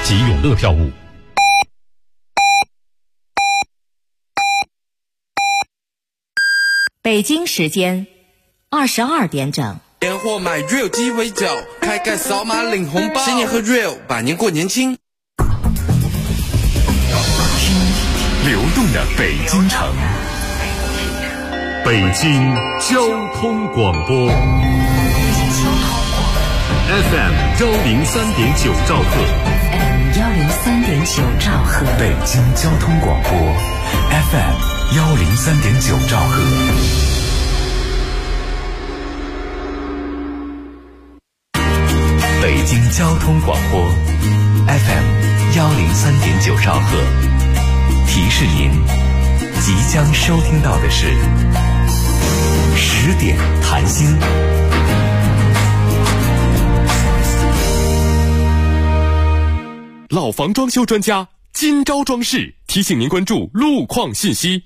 及永乐票务。 北京时间22点整。 年货买 Real 鸡尾酒，开盖扫码领红包，新年和 Real 百年过年轻。 流动的北京城，北京交通广播 FM 103.9兆赫 103.9兆赫， 北京交通广播 FM 103.9兆赫。北京交通广播 FM 103.9兆赫，提示您即将收听到的是10点谈心。老房装修专家金招装饰提醒您关注路况信息。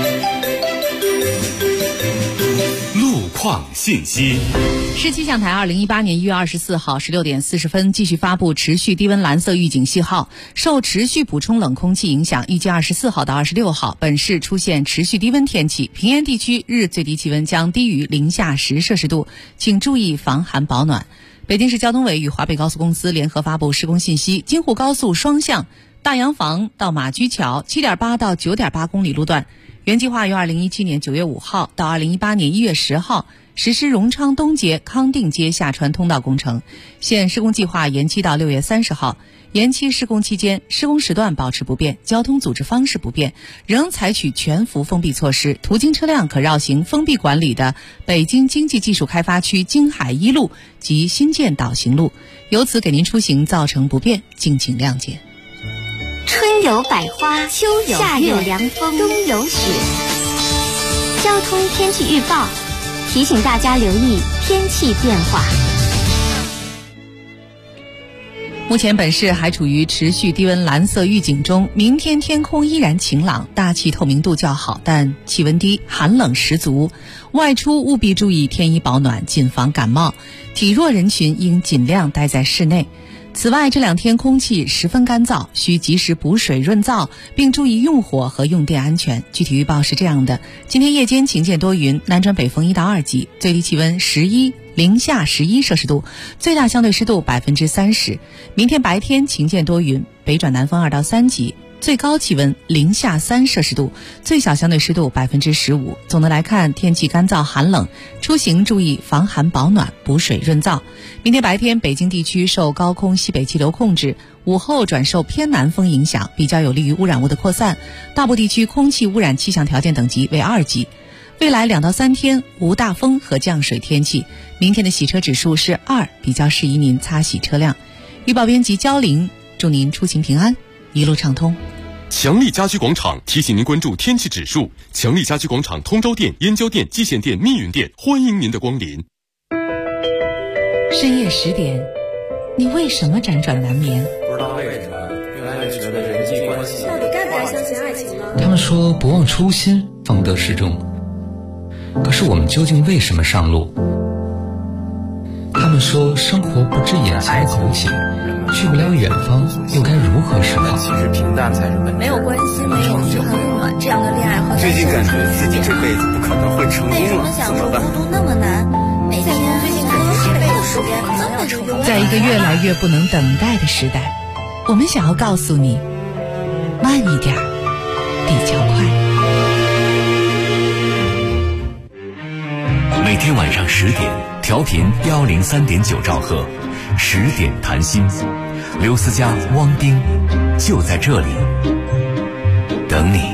路况信息。 市气象台2018年1月24号16点40分继续发布持续低温蓝色预警信号，受持续补充冷空气影响，预计24号到26号本市出现持续低温天气，平原地区日最低气温将低于零下10摄氏度，请注意防寒保暖。北京市交通委与华北高速公司联合发布施工信息，京沪高速双向大洋房到马驹桥 7.8 到 9.8 公里路段，原计划于2017年9月5号到2018年1月10号实施荣昌东街、康定街下穿通道工程，现施工计划延期到6月30号。延期施工期间，施工时段保持不变，交通组织方式不变，仍采取全幅封闭措施，途经车辆可绕行封闭管理的北京经济技术开发区京海一路及新建岛行路，由此给您出行造成不便，敬请谅解。 春有百花，秋有夏有凉风，冬有雪。交通天气预报提醒大家留意天气变化。 目前本市还处于持续低温蓝色预警中，明天天空依然晴朗，大气透明度较好，但气温低，寒冷十足，外出务必注意添衣保暖，谨防感冒，体弱人群应尽量待在室内。此外，这2天空气十分干燥，需及时补水润燥，并注意用火和用电安全。具体预报是这样的：今天夜间晴见多云，南转北风1到2级，最低气温11，零下11摄氏度，最大相对湿度30%。明天白天晴见多云，北转南风2到3级，最高气温零下3摄氏度，最小相对湿度15%。总的来看，天气干燥寒冷，出行注意防寒保暖，补水润燥。明天白天，北京地区受高空西北气流控制，午后转受偏南风影响，比较有利于污染物的扩散，大部地区空气污染气象条件等级为2级。未来2到3天无大风和降水天气，明天的洗车指数是2，比较适宜您擦洗车辆。预报编辑焦玲，祝您出行平安，一路畅通。 强力家居广场提醒您关注天气指数。强力家居广场通州店、燕郊店、蓟县店、密云店欢迎您的光临。 深夜10点，你为什么辗转难眠？ 不知道为什么越来越觉得人际关系到底该不该相信爱情呢？ 他们说不忘初心方得始终，可是我们究竟为什么上路？他们说生活不止眼前苟且，去不了远方又该如何是好？ 其实平淡才是本质。 没有关系，没有很暖，这样的恋爱和最近感觉自己这辈子不可能会成功了，怎么办？ 孤独那么难，每天最近感觉这辈子时间可能要成功。 在一个越来越不能等待的时代，我们想要告诉你，慢一点，比较快。 每天晚上10点，调频103.9兆赫，10点谈心，刘思佳、汪丁就在这里等你。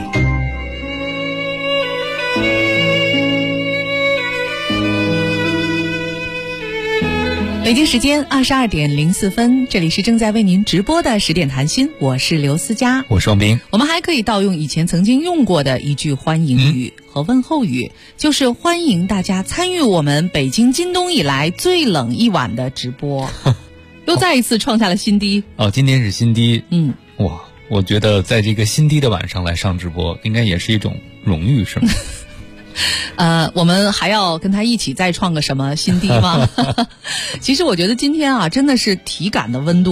北京时间22点04分，这里是正在为您直播的10点谈心，我是刘思佳， 我是王斌。 我们还可以盗用以前曾经用过的一句欢迎语和问候语，就是欢迎大家参与我们北京今冬以来最冷一晚的直播，又再一次创下了新低。 今天是新低。 哇， 我觉得在这个新低的晚上来上直播，应该也是一种荣誉，是吗？ 我们还要跟他一起再创个什么新低吗？其实我觉得今天啊，真的是体感的温度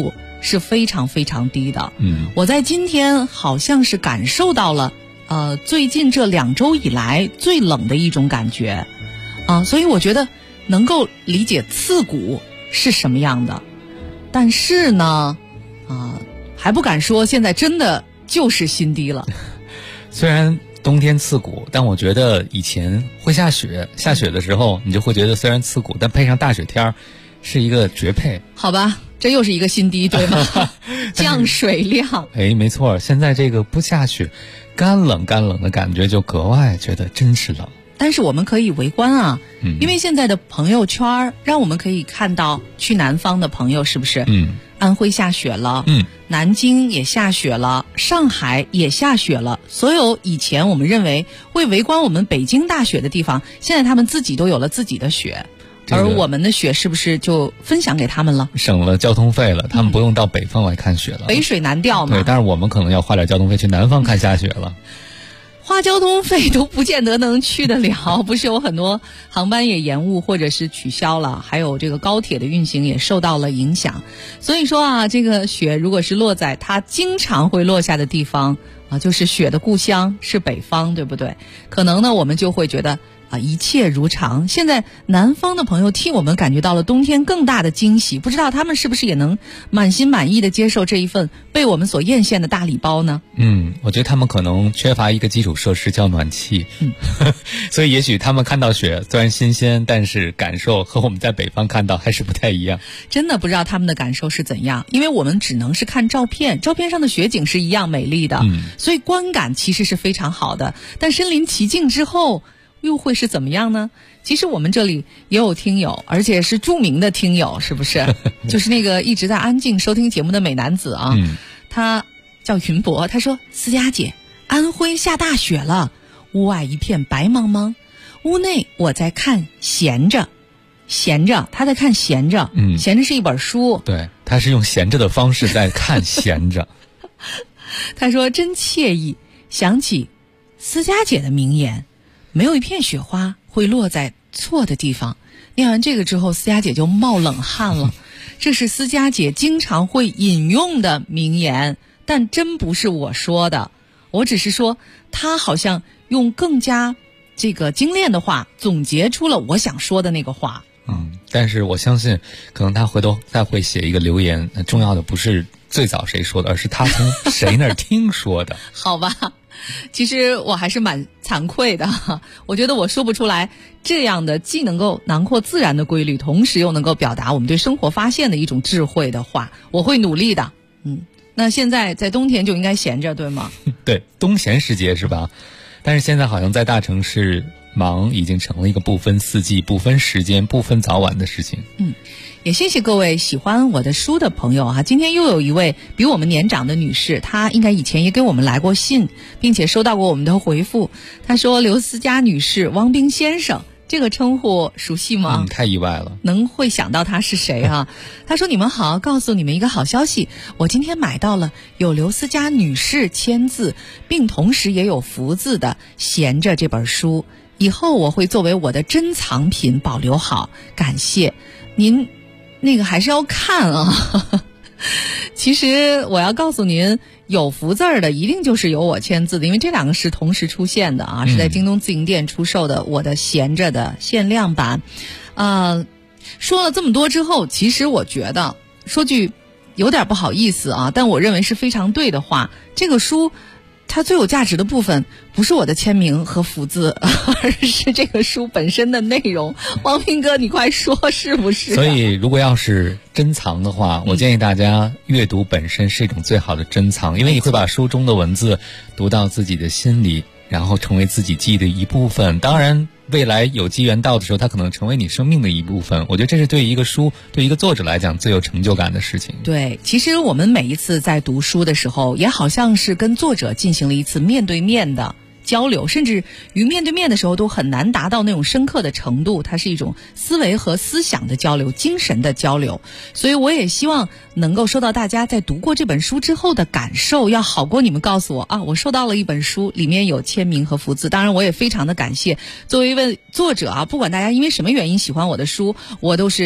是非常非常低的。我在今天好像是感受到了最近这2周以来最冷的一种感觉所以我觉得能够理解刺骨是什么样的，但是呢还不敢说现在真的就是新低了。 虽然冬天刺骨，但我觉得以前会下雪的时候你就会觉得虽然刺骨，但配上大雪天是一个绝配。好吧， 这又是一个新低，对吗？降水量。 没错，现在这个不下雪，干冷的感觉就格外觉得真是冷。 但是我们可以围观因为现在的朋友圈让我们可以看到去南方的朋友是不是？安徽下雪了，南京也下雪了，上海也下雪了。所有以前我们认为会围观我们北京大雪的地方，现在他们自己都有了自己的雪。而我们的雪是不是就分享给他们了？ 省了交通费了，他们不用到北方来看雪了。 北水南调嘛。 对，但是我们可能要花点交通费去南方看下雪了。 花交通费都不见得能去得了，不是有很多航班也延误或者是取消了，还有这个高铁的运行也受到了影响。所以说这个雪如果是落在它经常会落下的地方就是雪的故乡是北方，对不对？可能呢我们就会觉得一切如常。现在南方的朋友替我们感觉到了冬天更大的惊喜，不知道他们是不是也能满心满意的接受这一份被我们所艳羡的大礼包呢？ 我觉得他们可能缺乏一个基础设施叫暖气，所以也许他们看到雪虽然新鲜，但是感受和我们在北方看到还是不太一样。 真的不知道他们的感受是怎样，因为我们只能是看照片，照片上的雪景是一样美丽的，所以观感其实是非常好的，但身临其境之后又会是怎么样呢？其实我们这里也有听友，而且是著名的听友，是不是？就是那个一直在安静收听节目的美男子他叫云博，他说：思佳姐，安徽下大雪了，屋外一片白茫茫，屋内我在看闲着，他在看闲着，闲着是一本书， 对，他是用闲着的方式在看闲着。 他说真惬意，想起思佳姐的名言，没有一片雪花会落在错的地方。念完这个之后，思佳姐就冒冷汗了。这是思佳姐经常会引用的名言，但真不是我说的，我只是说她好像用更加这个精炼的话总结出了我想说的那个话。 但是我相信可能他回头再会写一个留言，重要的不是最早谁说的，而是他从谁那儿听说的。 好吧，其实我还是蛮惭愧的，我觉得我说不出来这样的既能够囊括自然的规律，同时又能够表达我们对生活发现的一种智慧的话，我会努力的。那现在在冬天就应该闲着，对吗？ 对，冬闲时节是吧？但是现在好像在大城市忙已经成了一个不分四季、不分时间、不分早晚的事情。 也谢谢各位喜欢我的书的朋友今天又有一位比我们年长的女士，她应该以前也给我们来过信，并且收到过我们的回复。她说：刘思佳女士、汪冰先生，这个称呼熟悉吗？ 太意外了， 能会想到他是谁他说：你们好，告诉你们一个好消息，我今天买到了有刘思佳女士签字并同时也有福字的《闲着》这本书，以后我会作为我的珍藏品保留好，感谢您。那个还是要看其实我要告诉您，有福字的一定就是有我签字的，因为这两个是同时出现的是在京东自营店出售的我的闲着的限量版。说了这么多之后，其实我觉得说句有点不好意思但我认为是非常对的话，这个书它最有价值的部分不是我的签名和福字，而是这个书本身的内容。王平哥，你快说是不是所以如果要是珍藏的话，我建议大家阅读本身是一种最好的珍藏，因为你会把书中的文字读到自己的心里，然后成为自己记忆的一部分。当然未来有机缘到的时候，它可能成为你生命的一部分。我觉得这是对一个书、对一个作者来讲最有成就感的事情。 对，其实我们每一次在读书的时候，也好像是跟作者进行了一次面对面的交流，甚至于面对面的时候都很难达到那种深刻的程度，它是一种思维和思想的交流，精神的交流。所以我也希望能够收到大家在读过这本书之后的感受，要好过你们告诉我我收到了一本书，里面有签名和福字。当然我也非常的感谢作为一位作者不管大家因为什么原因喜欢我的书，我都是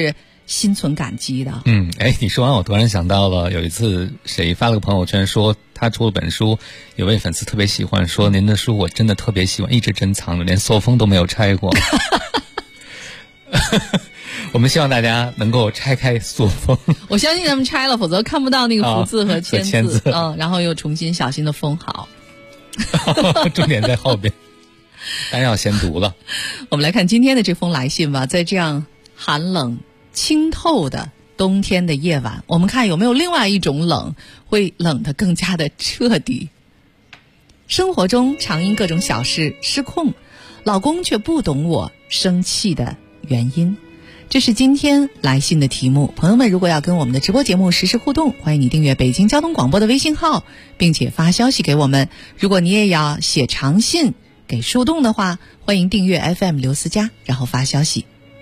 心存感激的。 你说完我突然想到了，有一次谁发了个朋友圈说他出了本书，有位粉丝特别喜欢，说您的书我真的特别喜欢，一直珍藏着，连塑封都没有拆过。我们希望大家能够拆开塑封。 我相信他们拆了，否则看不到那个福字和签字。然后又重新小心的封好。 重点在后边，当然要先读了。 我们来看今天的这封来信吧。在这样寒冷清透的冬天的夜晚，我们看有没有另外一种冷，会冷得更加的彻底。生活中常因各种小事失控，老公却不懂我生气的原因。这是今天来信的题目。朋友们，如果要跟我们的直播节目实时互动，欢迎你订阅北京交通广播的微信号，并且发消息给我们。如果你也要写长信给树洞的话，欢迎订阅 FM 刘思佳，然后发消息。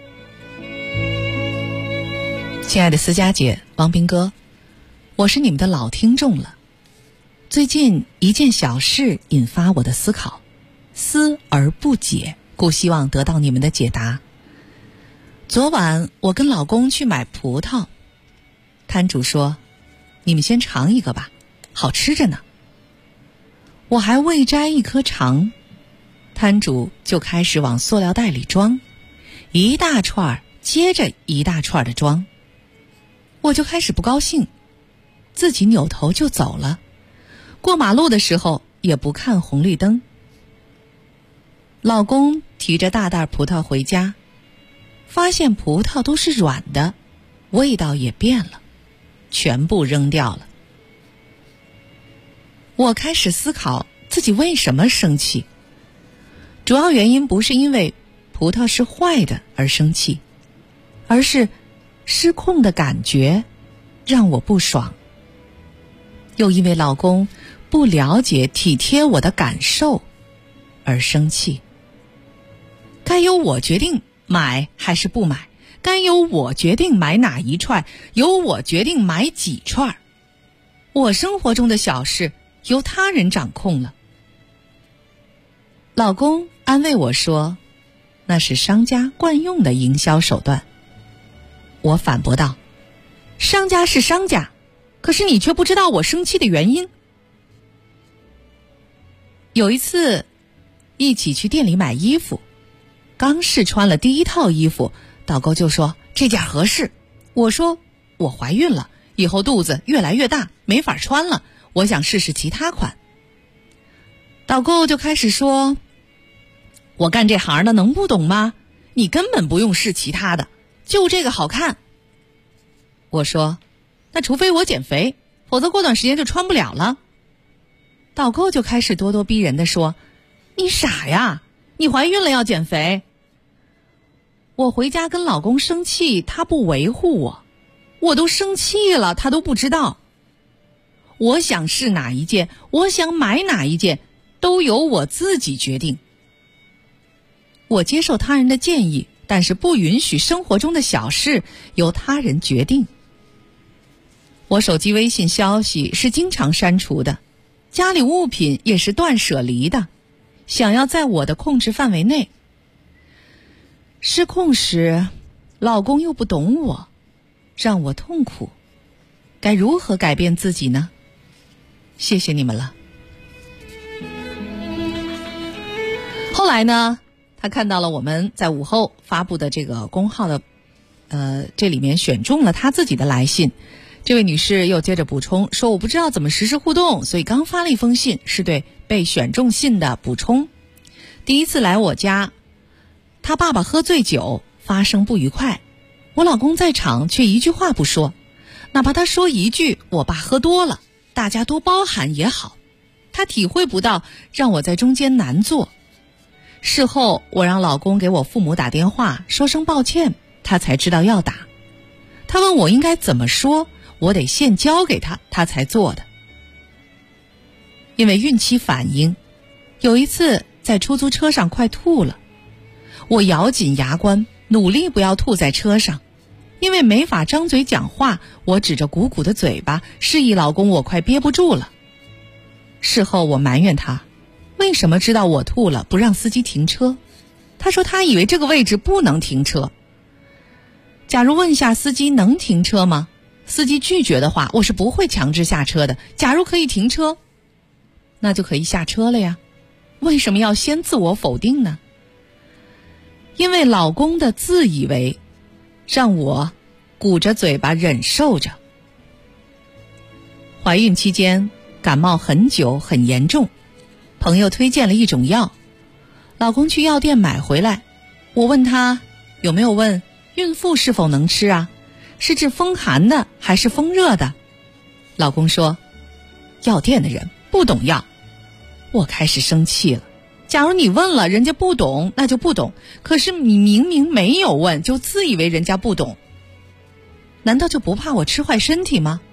亲爱的思佳姐、王斌哥，我是你们的老听众了。最近一件小事引发我的思考，思而不解，故希望得到你们的解答。昨晚我跟老公去买葡萄，摊主说：“你们先尝一个吧，好吃着呢。”我还未摘一颗尝，摊主就开始往塑料袋里装，一大串接着一大串的装。我就开始不高兴，自己扭头就走了。过马路的时候也不看红绿灯。老公提着大袋葡萄回家，发现葡萄都是软的，味道也变了，全部扔掉了。我开始思考自己为什么生气，主要原因不是因为葡萄是坏的而生气，而是失控的感觉让我不爽，又因为老公不了解体贴我的感受而生气。该由我决定买还是不买，该由我决定买哪一串，由我决定买几串。我生活中的小事由他人掌控了。老公安慰我说，那是商家惯用的营销手段。我反驳道，商家是商家，可是你却不知道我生气的原因。有一次一起去店里买衣服，刚试穿了第一套衣服，导购就说这件合适。我说我怀孕了，以后肚子越来越大，没法穿了，我想试试其他款。导购就开始说，我干这行的能不懂吗？你根本不用试其他的，就这个好看。我说那除非我减肥，否则过段时间就穿不了了。导购就开始咄咄逼人地说，你傻呀，你怀孕了要减肥。我回家跟老公生气，他不维护我，我都生气了，他都不知道。我想试哪一件，我想买哪一件，都由我自己决定。我接受他人的建议，但是不允许生活中的小事由他人决定。我手机微信消息是经常删除的，家里物品也是断舍离的，想要在我的控制范围内。失控时，老公又不懂我，让我痛苦，该如何改变自己呢？谢谢你们了。后来呢，他看到了我们在午后发布的这个公号的这里面选中了他自己的来信。这位女士又接着补充说，我不知道怎么实时互动，所以刚发了一封信，是对被选中信的补充。第一次来我家，他爸爸喝醉酒发生不愉快，我老公在场却一句话不说，哪怕他说一句我爸喝多了，大家多包涵也好，他体会不到让我在中间难做。事后我让老公给我父母打电话说声抱歉，他才知道要打。他问我应该怎么说，我得现交给他，他才做的。因为孕期反应，有一次在出租车上快吐了，我咬紧牙关，努力不要吐在车上。因为没法张嘴讲话，我指着鼓鼓的嘴巴，示意老公我快憋不住了。事后我埋怨他，为什么知道我吐了不让司机停车？他说他以为这个位置不能停车。 假如问下司机能停车吗？司机拒绝的话，我是不会强制下车的。假如可以停车，那就可以下车了呀。为什么要先自我否定呢？因为老公的自以为让我鼓着嘴巴忍受着。怀孕期间感冒很久很严重，朋友推荐了一种药，老公去药店买回来，我问他有没有问孕妇是否能吃啊？是治风寒的还是风热的？老公说药店的人不懂药。我开始生气了，假如你问了人家不懂那就不懂，可是你明明没有问就自以为人家不懂，难道就不怕我吃坏身体吗？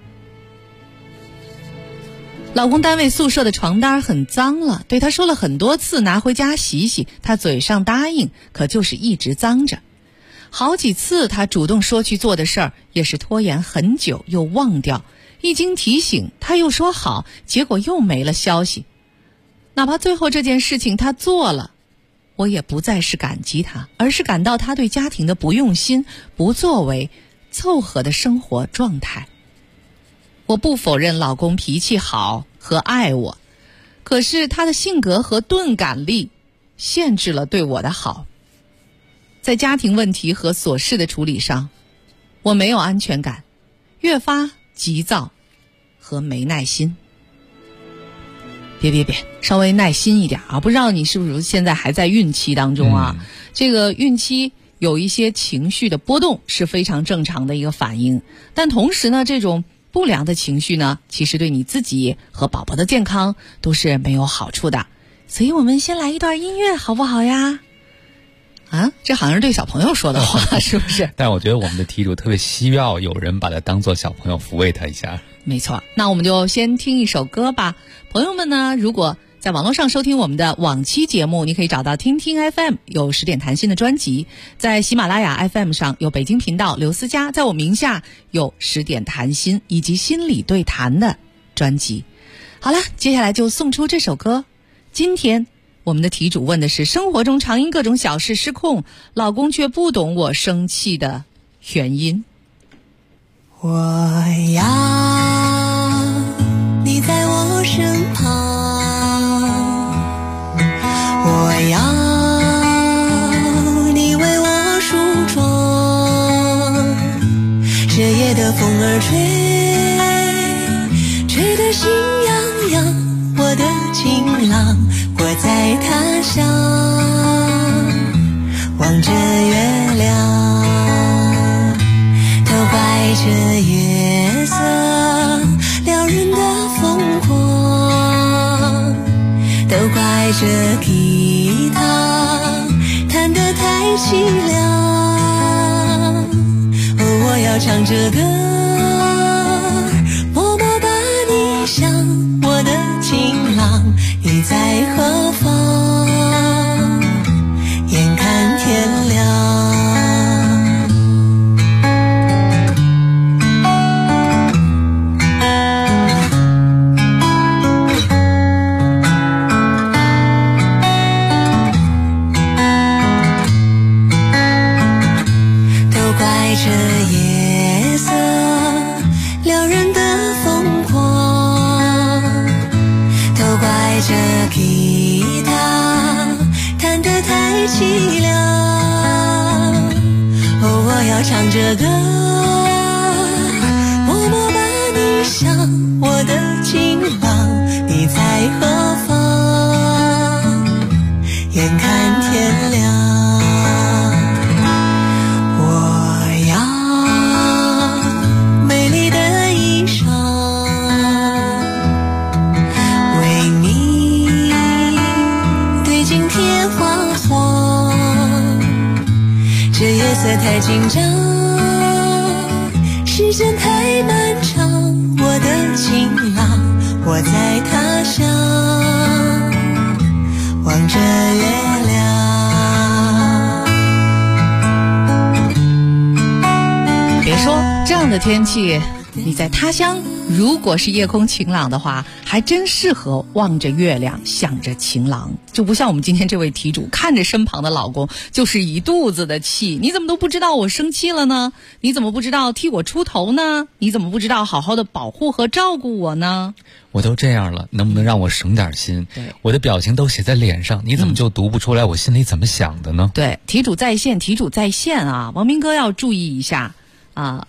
老公单位宿舍的床单很脏了，对他说了很多次拿回家洗洗，他嘴上答应，可就是一直脏着。好几次他主动说去做的事儿，也是拖延很久又忘掉，一经提醒他又说好，结果又没了消息。哪怕最后这件事情他做了，我也不再是感激他，而是感到他对家庭的不用心、不作为、凑合的生活状态。我不否认老公脾气好和爱我，可是他的性格和钝感力限制了对我的好。在家庭问题和琐事的处理上，我没有安全感，越发急躁和没耐心。别，稍微耐心一点啊！不知道你是不是现在还在孕期当中啊？这个孕期有一些情绪的波动是非常正常的一个反应，但同时呢，这种不良的情绪呢，其实对你自己和宝宝的健康都是没有好处的。所以我们先来一段音乐好不好呀？啊，这好像是对小朋友说的话是不是？ 但我觉得我们的题主特别需要有人把他当做小朋友抚慰他一下。 没错，那我们就先听一首歌吧。朋友们呢，如果在网络上收听我们的往期节目，你可以找到听听 FM 有10点谈心的专辑，在喜马拉雅 FM 上有北京频道刘思佳，在我名下有10点谈心以及心理对谈的专辑。好了，接下来就送出这首歌。今天我们的题主问的是生活中常因各种小事失控，老公却不懂我生气的原因。 我要你在我身旁，我要你为我梳妆，这夜的风儿吹得心痒痒，我的情郎我在他乡望着月亮，都怪这月色撩人的疯狂，都怪这吉他弹得太凄凉。哦，我要唱着歌默默把你想，我的情郎你在何方，眼看天亮。这夜色撩人的疯狂，都怪这吉他弹得太凄凉。哦，我要唱着歌默默把你想，我的情郎你在何方，眼看天亮。夜色太紧张，时间太漫长，我的情郎我在他乡望着月亮。 别说这样的天气，你在他乡，如果是夜空晴朗的话，还真适合望着月亮想着情郎，就不像我们今天这位题主看着身旁的老公就是一肚子的气。你怎么都不知道我生气了呢？你怎么不知道替我出头呢？你怎么不知道好好的保护和照顾我呢？ 我都这样了，能不能让我省点心？ 对， 我的表情都写在脸上，你怎么就读不出来我心里怎么想的呢？ 对，题主在线，题主在线啊，王明哥要注意一下啊。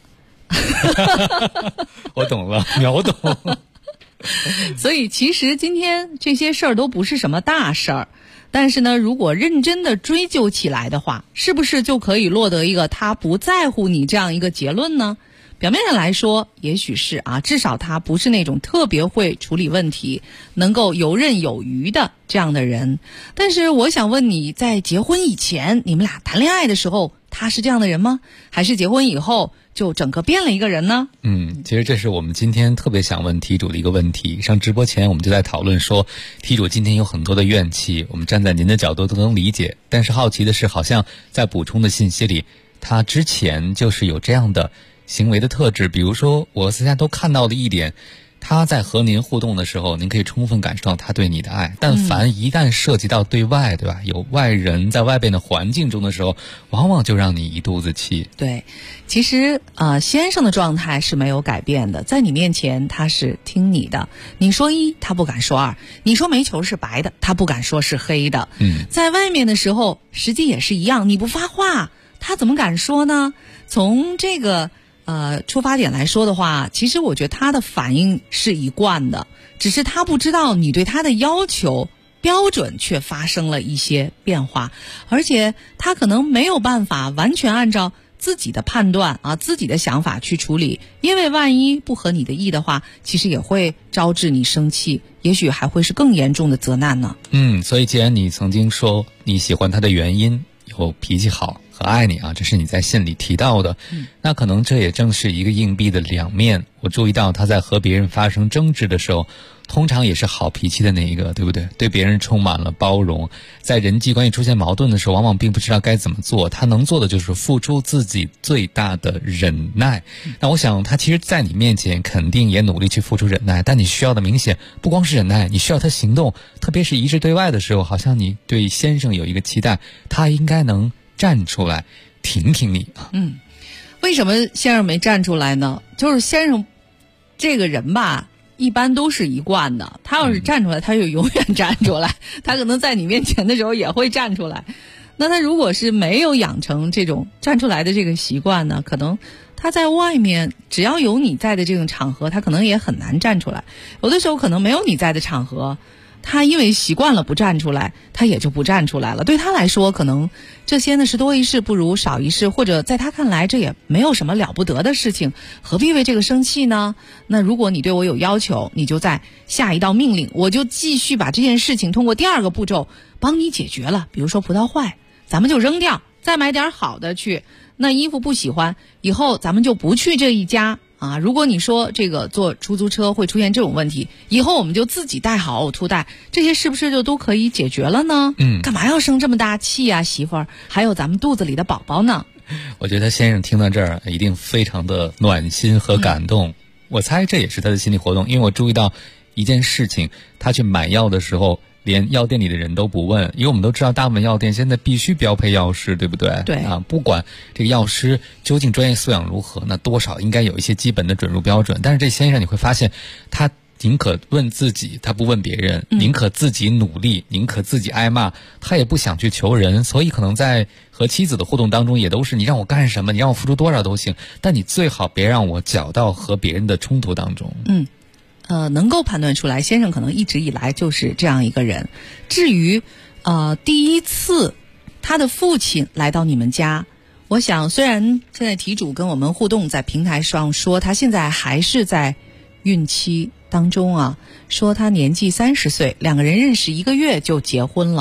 我懂了，秒懂。 所以其实今天这些事儿都不是什么大事儿，但是呢，如果认真的追究起来的话，是不是就可以落得一个他不在乎你这样一个结论呢？表面上来说也许是啊，至少他不是那种特别会处理问题，能够游刃有余的这样的人。但是我想问你，在结婚以前你们俩谈恋爱的时候，他是这样的人吗？还是结婚以后就整个变了一个人呢？ 其实这是我们今天特别想问题主的一个问题。上直播前我们就在讨论说，题主今天有很多的怨气，我们站在您的角度都能理解，但是好奇的是，好像在补充的信息里，他之前就是有这样的行为的特质。比如说我私下都看到的一点，他在和您互动的时候，您可以充分感受到他对你的爱，但凡一旦涉及到对外，对吧，有外人在外边的环境中的时候，往往就让你一肚子气。 对，其实先生的状态是没有改变的，在你面前他是听你的，你说一他不敢说二，你说煤球是白的他不敢说是黑的。在外面的时候实际也是一样，你不发话他怎么敢说呢？从这个出发点来说的话，其实我觉得他的反应是一贯的，只是他不知道你对他的要求标准却发生了一些变化，而且他可能没有办法完全按照自己的判断自己的想法去处理，因为万一不合你的意的话，其实也会招致你生气，也许还会是更严重的责难呢。 所以既然你曾经说你喜欢他的原因有脾气好和爱你这是你在信里提到的，那可能这也正是一个硬币的两面。我注意到他在和别人发生争执的时候，通常也是好脾气的那一个，对不对？对别人充满了包容，在人际关系出现矛盾的时候，往往并不知道该怎么做，他能做的就是付出自己最大的忍耐。那我想他其实在你面前肯定也努力去付出忍耐，但你需要的明显不光是忍耐，你需要他行动，特别是一致对外的时候，好像你对先生有一个期待，他应该能站出来挺挺你。 为什么先生没站出来呢？就是先生这个人吧，一般都是一贯的，他要是站出来他就永远站出来，他可能在你面前的时候也会站出来。那他如果是没有养成这种站出来的这个习惯呢，可能他在外面只要有你在的这种场合，他可能也很难站出来。有的时候可能没有你在的场合，他因为习惯了不站出来，他也就不站出来了。对他来说，可能这些呢是多一事不如少一事，或者在他看来这也没有什么了不得的事情，何必为这个生气呢？那如果你对我有要求，你就再下一道命令，我就继续把这件事情通过第二个步骤帮你解决了。比如说葡萄坏，咱们就扔掉，再买点好的去。那衣服不喜欢，以后咱们就不去这一家如果你说这个坐出租车会出现这种问题，以后我们就自己带好呕吐袋，这些是不是就都可以解决了呢？干嘛要生这么大气啊，媳妇儿？还有咱们肚子里的宝宝呢？ 我觉得先生听到这儿一定非常的暖心和感动。我猜这也是他的心理活动，因为我注意到一件事情，他去买药的时候连药店里的人都不问，因为我们都知道大部分药店现在必须标配药师，对不对？ 对不管这个药师究竟专业素养如何，那多少应该有一些基本的准入标准。但是这先生你会发现，他宁可问自己，他不问别人，宁可自己努力，宁可自己挨骂，他也不想去求人。所以可能在和妻子的互动当中，也都是你让我干什么，你让我付出多少都行，但你最好别让我搅到和别人的冲突当中。 能够判断出来，先生可能一直以来就是这样一个人。至于第一次他的父亲来到你们家，我想虽然现在题主跟我们互动在平台上说他现在还是在孕期当中说他年纪30岁，两个人认识1个月就结婚了，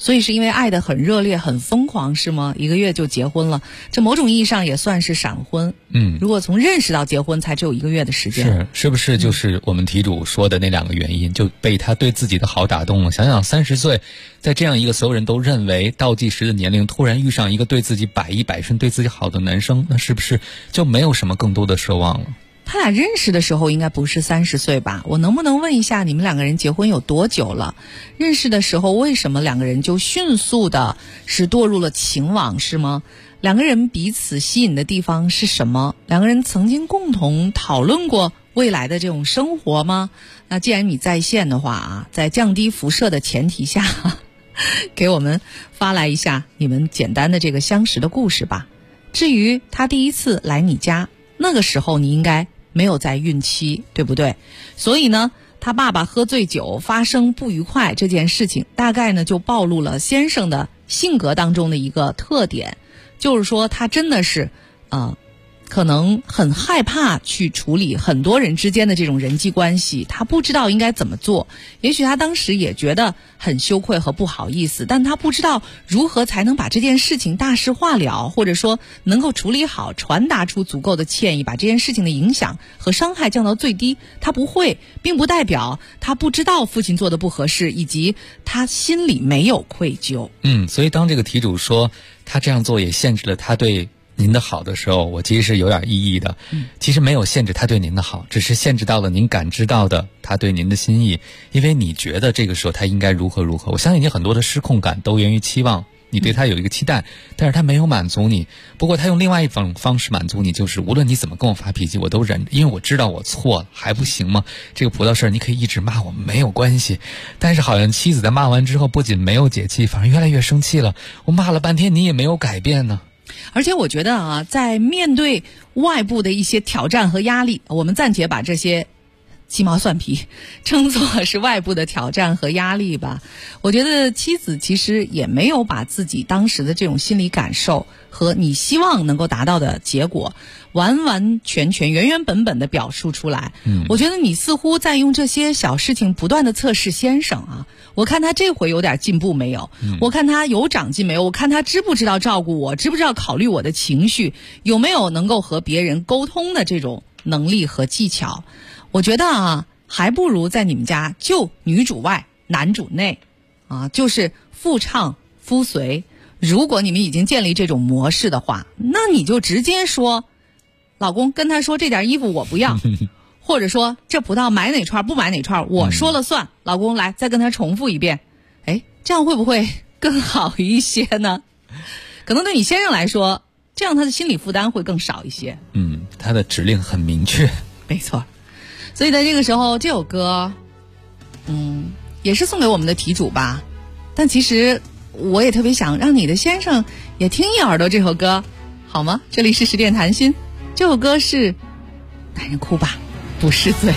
所以是因为爱得很热烈很疯狂是吗？1个月就结婚了，这某种意义上也算是闪婚。如果从认识到结婚才只有1个月的时间， 是不是就是我们题主说的那2个原因，就被他对自己的好打动了？想想30岁，在这样一个所有人都认为倒计时的年龄，突然遇上一个对自己百依百顺对自己好的男生，那是不是就没有什么更多的奢望了？ 他俩认识的时候应该不是30岁吧？我能不能问一下你们2个人结婚有多久了？认识的时候为什么2个人就迅速的是堕入了情网是吗？2个人彼此吸引的地方是什么？2个人曾经共同讨论过未来的这种生活吗？那既然你在线的话啊，在降低辐射的前提下，给我们发来一下你们简单的这个相识的故事吧。至于他第一次来你家，那个时候你应该没有在孕期，对不对？所以呢，他爸爸喝醉酒发生不愉快这件事情，大概呢就暴露了先生的性格当中的一个特点，就是说他真的是可能很害怕去处理很多人之间的这种人际关系，他不知道应该怎么做。也许他当时也觉得很羞愧和不好意思，但他不知道如何才能把这件事情大事化了，或者说能够处理好，传达出足够的歉意，把这件事情的影响和伤害降到最低。他不会，并不代表他不知道父亲做的不合适，以及他心里没有愧疚。 所以当这个题主说他这样做也限制了他对您的好的时候，我其实是有点异议的。其实没有限制他对您的好，只是限制到了您感知到的他对您的心意，因为你觉得这个时候他应该如何如何。我相信你很多的失控感都源于期望，你对他有一个期待，但是他没有满足你。不过他用另外一种方式满足你，就是无论你怎么跟我发脾气我都忍，因为我知道我错了，还不行吗？这个葡萄事儿你可以一直骂我没有关系。但是好像妻子在骂完之后不仅没有解气，反而越来越生气了。我骂了半天你也没有改变呢。 而且我觉得啊，在面对外部的一些挑战和压力，我们暂且把这些鸡毛蒜皮称作是外部的挑战和压力吧。我觉得妻子其实也没有把自己当时的这种心理感受和你希望能够达到的结果完完全全原原本本的表述出来。我觉得你似乎在用这些小事情不断的测试先生啊。我看他这回有点进步没有，我看他有长进没有，我看他知不知道照顾我，知不知道考虑我的情绪，有没有能够和别人沟通的这种能力和技巧。我觉得啊，还不如在你们家就女主外男主内啊，就是夫唱夫随。如果你们已经建立这种模式的话，那你就直接说，老公跟他说这件衣服我不要或者说这葡萄买哪串不买哪串我说了算，老公来再跟他重复一遍。这样会不会更好一些呢？可能对你先生来说，这样他的心理负担会更少一些。 他的指令很明确。 没错。所以在这个时候，这首歌也是送给我们的题主吧。但其实我也特别想让你的先生也听一耳朵这首歌，好吗？这里是10点谈心，这首歌是男人哭吧不是罪。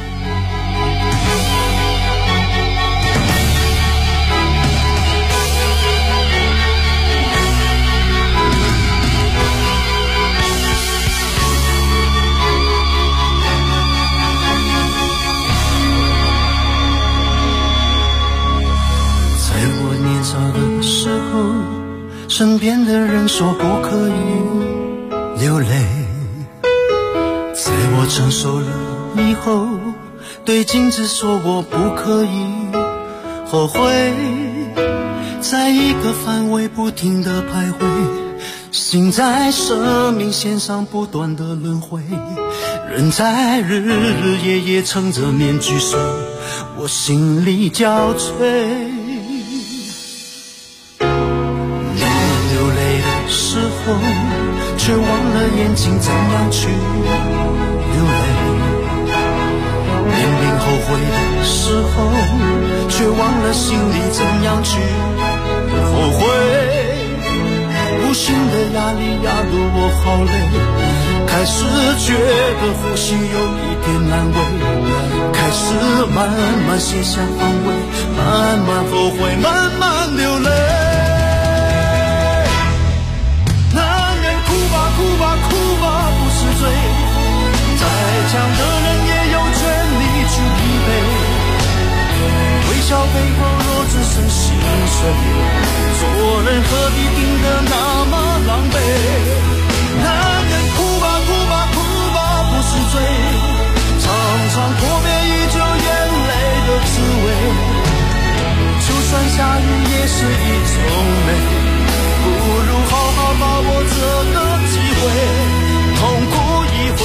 身边的人说不可以流泪，在我成熟了以后，对镜子说我不可以后悔，在一个范围不停地徘徊，心在生命线上不断地轮回，人在日日夜夜撑着面具睡，我心里憔悴。时候却忘了眼睛怎样去流泪，明明后悔的时候却忘了心里怎样去后悔，无形的压力压得我好累，开始觉得呼吸有一点难为，开始慢慢卸下防卫，慢慢后悔，慢慢流泪。哭吧哭吧不是罪，再强的人也有权利去疲惫，微笑背后若只剩心碎， 是一种美，不如好好把握这个机会，痛哭一回。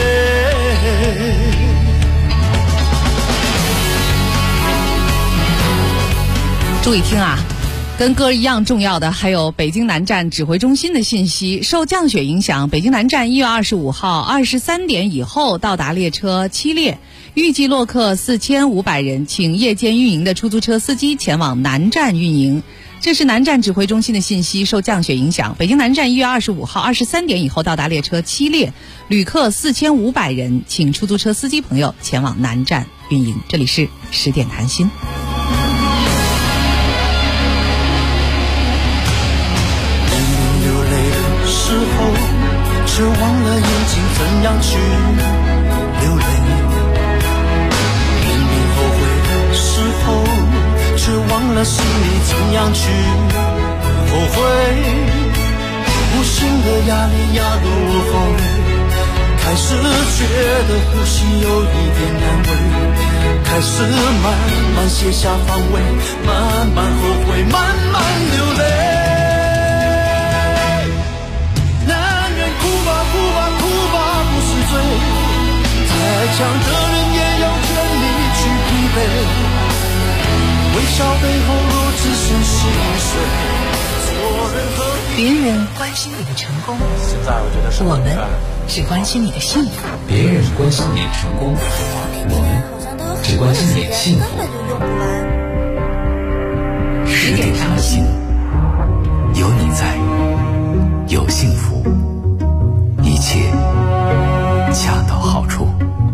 注意听啊，跟歌一样重要的还有北京南站指挥中心的信息。受降雪影响，北京南站1月25号23点以后到达列车7列，预计落客4500人，请夜间运营的出租车司机前往南站运营。这是南站指挥中心的信息。受降雪影响，北京南站1月25号23点以后到达列车7列，旅客4500人，请出租车司机朋友前往南站运营。这里是10点谈心。 却忘了眼睛怎样去流泪，明明后悔的时候，却忘了心里怎样去后悔。无形的压力压得我好累，开始觉得呼吸有一点难为，开始慢慢卸下防卫，慢慢后悔，慢慢流泪。再强的人也有权利去疲惫，微笑背后若只剩心碎，做人何必。 别人关心你的成功，我们只关心你的幸福。 别人关心你的成功，我们只关心你的幸福。 10点谈心，有你在，有幸福，一切恰到好处。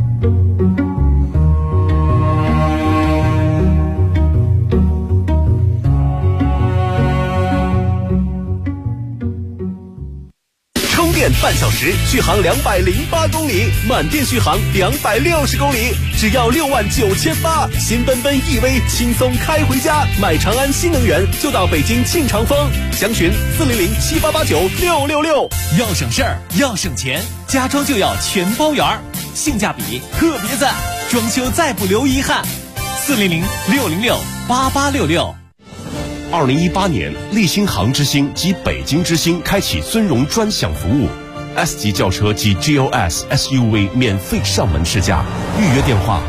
充电半小时，续航208公里，满电续航260公里，只要6980000，新奔奔 EV 轻松开回家。买长安新能源就到北京庆长丰，详询40078896666。 要省事儿，要省钱，家装就要全包圆，性价比特别赞，装修再不留遗憾。40066068866。 2018年，立新航之星及北京之星开启尊荣专享服务 ，S 级轿车及 GLS SUV 免费上门试驾，预约电话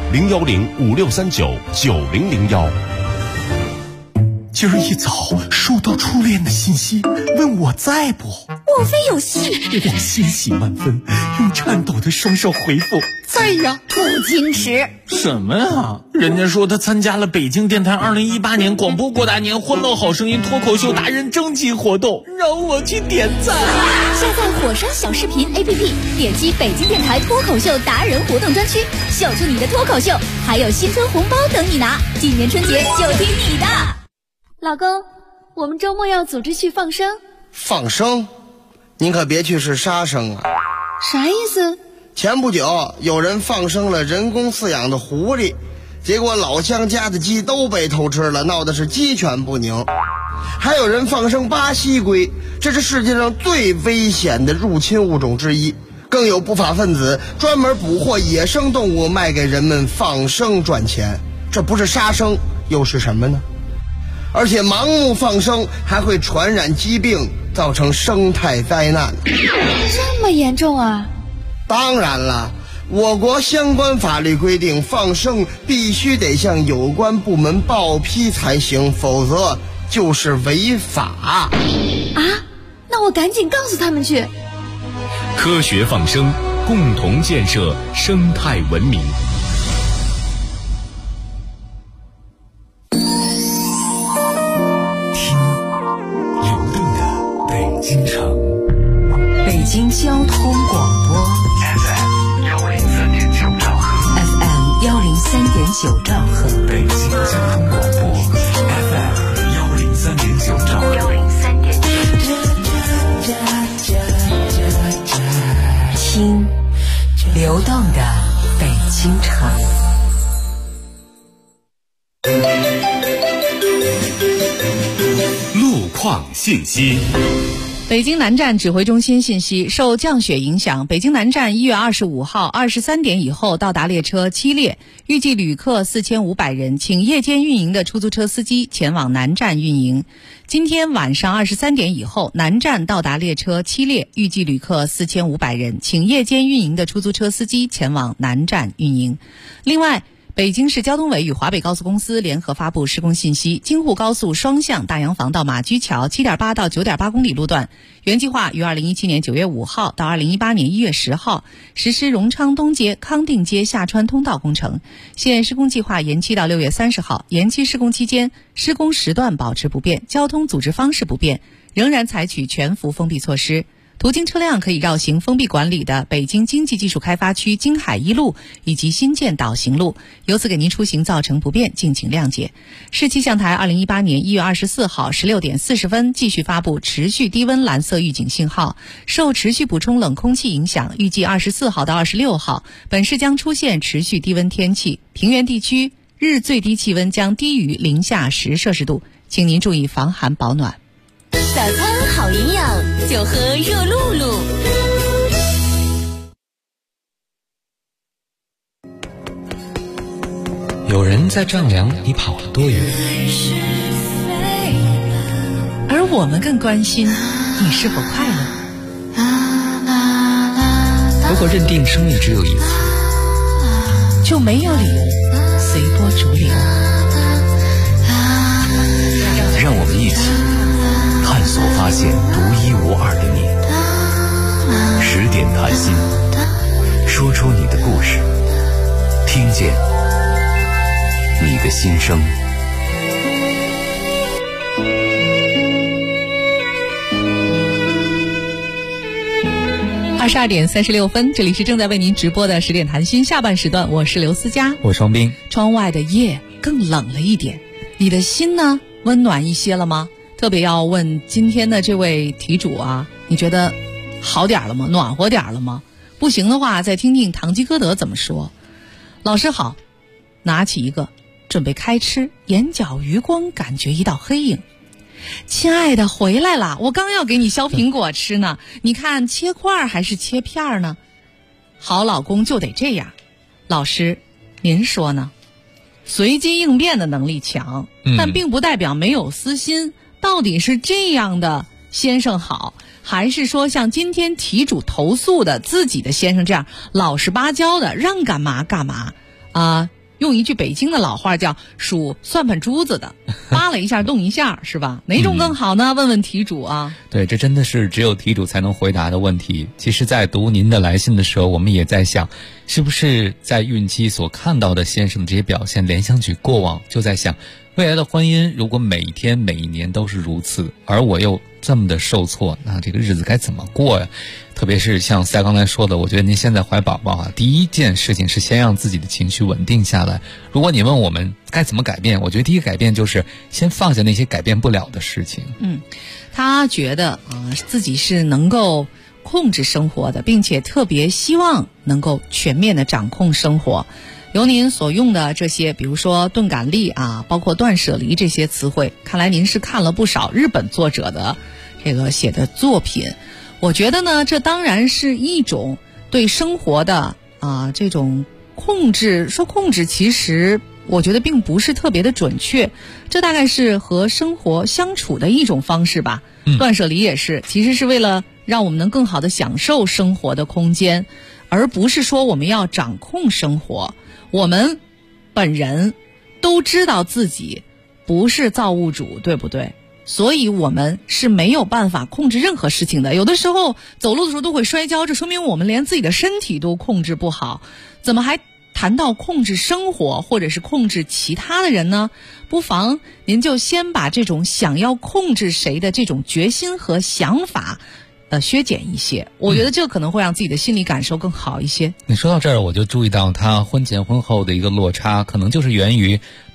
01056399001。 今儿一早收到初恋的信息，问我在不？ 莫非有戏？ 我欣喜万分，用颤抖的双手回复在呀。 不矜持什么啊？人家说他参加了北京电台2018年广播过大年欢乐好声音脱口秀达人征集活动，让我去点赞。 下载火山小视频 APP， 点击北京电台脱口秀达人活动专区，秀出你的脱口秀，还有新春红包等你拿。今年春节就听你的。 老公，我们周末要组织去放生。 放生？您可别去是杀生啊！ 啥意思？ 前不久有人放生了人工饲养的狐狸，结果老乡家的鸡都被偷吃了，闹得是鸡犬不宁。还有人放生巴西龟，这是世界上最危险的入侵物种之一。更有不法分子专门捕获野生动物卖给人们放生赚钱，这不是杀生又是什么呢？而且盲目放生还会传染疾病，造成生态灾难。 这么严重啊？ 当然了，我国相关法律规定，放生必须得向有关部门报批才行，否则就是违法。 啊？那我赶紧告诉他们去。 科学放生，共同建设生态文明。 京城，北京交通广播 FM 103.9兆赫 ，FM 103.9兆赫， 北京交通广播 FM 103.9兆赫 ，103.9。听流动的北京城。 路况信息。 北京南站指挥中心信息，受降雪影响，北京南站1月25号23点以后到达列车7列，预计旅客4500人，请夜间运营的出租车司机前往南站运营。今天晚上23点以后，南站到达列车7列，预计旅客4500人，请夜间运营的出租车司机前往南站运营。另外，北京市交通委与华北高速公司联合发布施工信息，京沪高速双向大洋房到马驹桥 7.8 到 9.8 公里路段，原计划于2017年9月5号到2018年1月10号实施荣昌东街、康定街下穿通道工程，现施工计划延期到6月30号。延期施工期间，施工时段保持不变，交通组织方式不变，仍然采取全幅封闭措施。途经车辆可以绕行封闭管理的北京经济技术开发区京海一路以及新建岛行路，由此给您出行造成不便，敬请谅解。市气象台2018年1月24号16点40分继续发布持续低温蓝色预警信号，受持续补充冷空气影响，预计24号到26号本市将出现持续低温天气，平原地区日最低气温将低于零下10摄氏度，请您注意防寒保暖。 早餐好营养，就喝热露露。 有人在丈量你跑了多远， 而我们更关心你是否快乐。 如果认定生命只有一次， 就没有理由随波逐流。 让我们一起探索发现独一无二的你。10点谈心，说出你的故事，听见你的心声。 22点36分，这里是正在为您直播的10点谈心下半时段，我是刘思佳， 我双冰。 窗外的夜更冷了一点，你的心呢，温暖一些了吗？特别要问今天的这位题主啊，你觉得好点了吗？暖和点了吗？不行的话，再听听堂吉诃德怎么说。老师好，拿起一个准备开吃，眼角余光感觉一道黑影。亲爱的，回来了，我刚要给你削苹果吃呢，你看切块还是切片呢？好老公就得这样。老师，您说呢？随机应变的能力强，但并不代表没有私心。到底是这样的先生好，还是说像今天题主投诉的自己的先生这样老实巴交的，让干嘛干嘛啊？用一句北京的老话叫数算盘珠子的，扒了一下动一下，是吧？哪种更好呢？问问题主啊。 对，这真的是只有题主才能回答的问题。其实在读您的来信的时候，我们也在想，是不是在孕期所看到的先生的这些表现联想起过往，就在想未来的婚姻如果每一天每一年都是如此，而我又这么的受挫，那这个日子该怎么过呀？特别是像赛刚才说的，我觉得您现在怀宝宝啊，第一件事情是先让自己的情绪稳定下来。如果你问我们该怎么改变，我觉得第一个改变就是先放下那些改变不了的事情。 他觉得自己是能够控制生活的，并且特别希望能够全面的掌控生活。由您所用的这些，比如说钝感力啊，包括断舍离这些词汇，看来您是看了不少日本作者的这个写的作品。我觉得呢，这当然是一种对生活的这种控制。说控制，其实我觉得并不是特别的准确，这大概是和生活相处的一种方式吧。断舍离也是，其实是为了让我们能更好的享受生活的空间，而不是说我们要掌控生活。我们本人都知道自己不是造物主，对不对？所以我们是没有办法控制任何事情的。有的时候走路的时候都会摔跤，这说明我们连自己的身体都控制不好，怎么还谈到控制生活或者是控制其他的人呢？不妨您就先把这种想要控制谁的这种决心和想法削减一些，我觉得这可能会让自己的心理感受更好一些。 你说到这儿，我就注意到他婚前婚后的一个落差，可能就是源于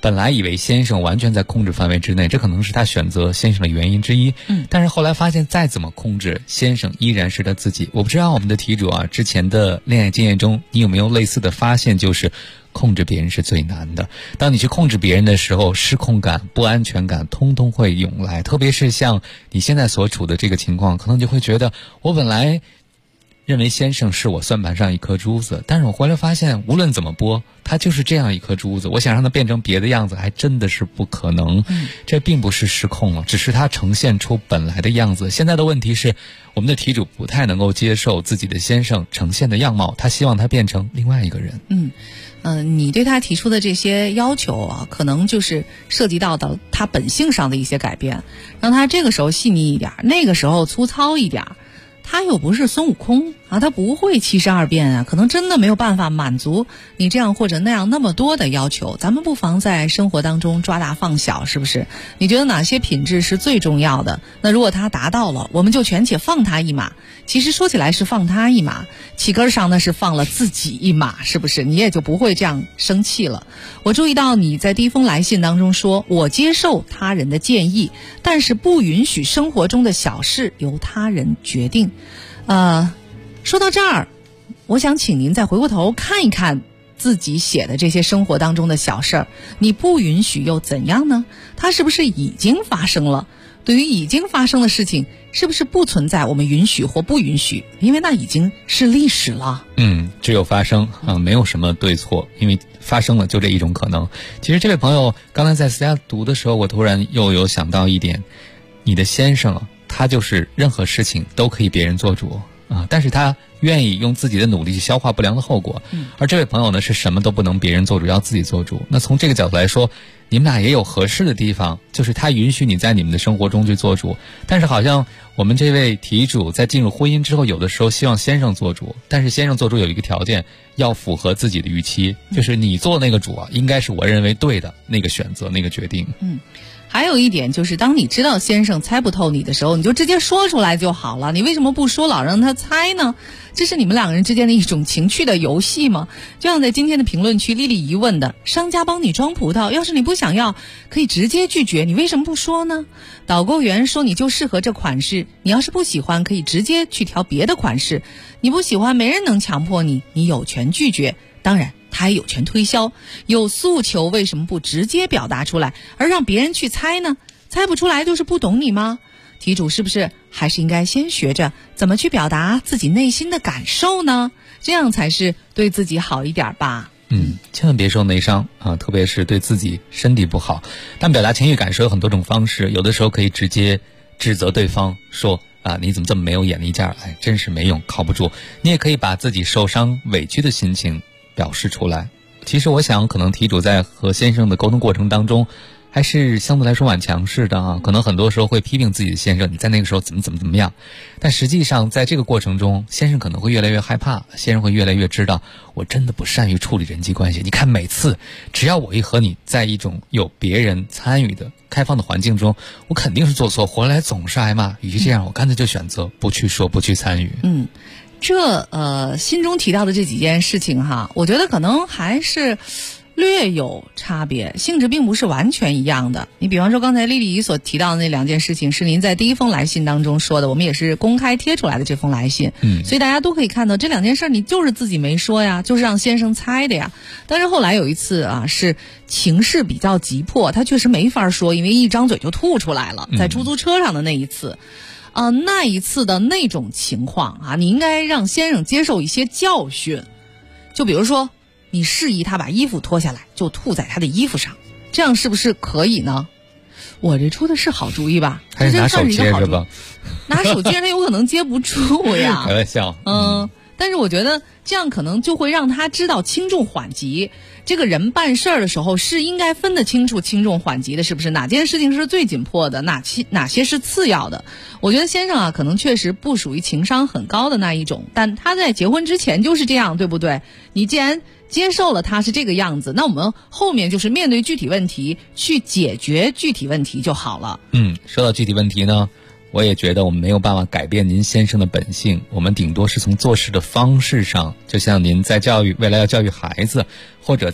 本来以为先生完全在控制范围之内，这可能是他选择先生的原因之一。但是后来发现再怎么控制，先生依然是他自己。我不知道我们的题主啊，之前的恋爱经验中，你有没有类似的发现，就是控制别人是最难的。当你去控制别人的时候，失控感、不安全感通通会涌来。特别是像你现在所处的这个情况，可能就会觉得，我本来认为先生是我算盘上一颗珠子，但是我回来发现，无论怎么拨，他就是这样一颗珠子。我想让他变成别的样子，还真的是不可能。这并不是失控了，只是他呈现出本来的样子。现在的问题是，我们的题主不太能够接受自己的先生呈现的样貌，他希望他变成另外一个人。 你对他提出的这些要求啊，可能就是涉及到他本性上的一些改变，让他这个时候细腻一点，那个时候粗糙一点。他又不是孙悟空啊，他不会72变啊，可能真的没有办法满足你这样或者那样那么多的要求。咱们不妨在生活当中抓大放小，是不是？你觉得哪些品质是最重要的？那如果他达到了，我们就权且放他一马。其实说起来是放他一马，起根上呢是放了自己一马，是不是？你也就不会这样生气了。我注意到你在第一封来信当中说，我接受他人的建议，但是不允许生活中的小事由他人决定。说到这儿，我想请您再回过头看一看自己写的这些生活当中的小事儿，你不允许又怎样呢？它是不是已经发生了？对于已经发生的事情，是不是不存在我们允许或不允许？因为那已经是历史了。 只有发生啊，没有什么对错，因为发生了就这一种可能。其实这位朋友刚才在私下读的时候，我突然又有想到一点，你的先生啊，他就是任何事情都可以别人做主啊，但是他愿意用自己的努力去消化不良的后果。而这位朋友呢，是什么都不能别人做主，要自己做主。那从这个角度来说，你们俩也有合适的地方，就是他允许你在你们的生活中去做主，但是好像我们这位题主在进入婚姻之后，有的时候希望先生做主，但是先生做主有一个条件，要符合自己的预期，就是你做那个主啊，应该是我认为对的那个选择那个决定。 还有一点就是，当你知道先生猜不透你的时候，你就直接说出来就好了。你为什么不说，老让他猜呢？这是你们两个人之间的一种情趣的游戏吗？就像在今天的评论区，丽丽疑问的，商家帮你装葡萄，要是你不想要，可以直接拒绝，你为什么不说呢？导购员说你就适合这款式，你要是不喜欢，可以直接去调别的款式。你不喜欢，没人能强迫你，你有权拒绝。当然他也有权推销，有诉求为什么不直接表达出来，而让别人去猜呢？猜不出来就是不懂你吗？题主是不是还是应该先学着怎么去表达自己内心的感受呢？这样才是对自己好一点吧。 千万别受内伤啊，特别是对自己身体不好。但表达情绪感受有很多种方式，有的时候可以直接指责对方，说啊，你怎么这么没有眼力劲儿？哎，真是没用，靠不住。你也可以把自己受伤委屈的心情表示出来。其实我想，可能题主在和先生的沟通过程当中，还是相对来说蛮强势的啊。可能很多时候会批评自己的先生，你在那个时候怎么样。但实际上，在这个过程中，先生可能会越来越害怕，先生会越来越知道，我真的不善于处理人际关系。你看，每次只要我一和你在一种有别人参与的开放的环境中，我肯定是做错，回来总是挨骂。与其这样，我干脆就选择不去说，不去参与。 心中提到的这几件事情哈，我觉得可能还是略有差别，性质并不是完全一样的。你比方说刚才丽丽所提到的那两件事情，是您在第一封来信当中说的，我们也是公开贴出来的这封来信。所以大家都可以看到这两件事，你就是自己没说呀，就是让先生猜的呀。但是后来有一次啊，是情势比较急迫，他确实没法说，因为一张嘴就吐出来了，在出租车上的那一次。那一次的那种情况啊，你应该让先生接受一些教训。就比如说，你示意他把衣服脱下来，就吐在他的衣服上，这样是不是可以呢？我这出的是好主意吧？ 还是拿手接着吧？ 拿手接着他有可能接不住呀。 开玩笑。 但是我觉得这样可能就会让他知道轻重缓急。这个人办事儿的时候是应该分得清楚轻重缓急的，是不是？哪件事情是最紧迫的，哪些是次要的？我觉得先生啊，可能确实不属于情商很高的那一种，但他在结婚之前就是这样，对不对？你既然接受了他是这个样子，那我们后面就是面对具体问题去解决具体问题就好了。 说到具体问题呢，我也觉得我们没有办法改变您先生的本性，我们顶多是从做事的方式上，就像您在未来要教育孩子，或者在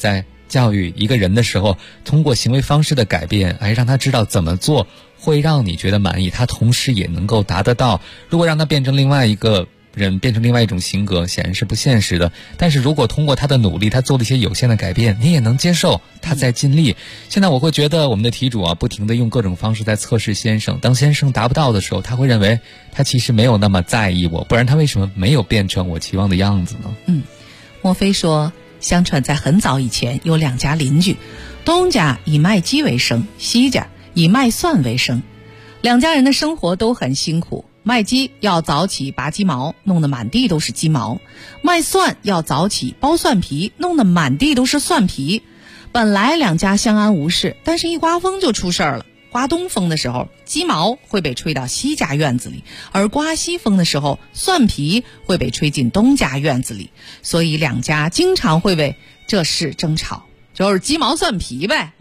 教育一个人的时候，通过行为方式的改变，让他知道怎么做会让你觉得满意，他同时也能够达得到。如果让他变成另外一个人，变成另外一种性格，显然是不现实的。但是如果通过他的努力，他做了一些有限的改变，你也能接受他在尽力。现在我会觉得我们的题主不停地用各种方式在测试先生，当先生达不到的时候，他会认为他其实没有那么在意我，不然他为什么没有变成我期望的样子呢？ 莫非说，相传在很早以前有两家邻居，东家以卖鸡为生，西家以卖蒜为生，两家人的生活都很辛苦。卖鸡要早起拔鸡毛，弄得满地都是鸡毛；卖蒜要早起剥蒜皮，弄得满地都是蒜皮。本来两家相安无事，但是一刮风就出事儿了。刮东风的时候，鸡毛会被吹到西家院子里，而刮西风的时候，蒜皮会被吹进东家院子里。所以两家经常会为这事争吵，就是鸡毛蒜皮呗。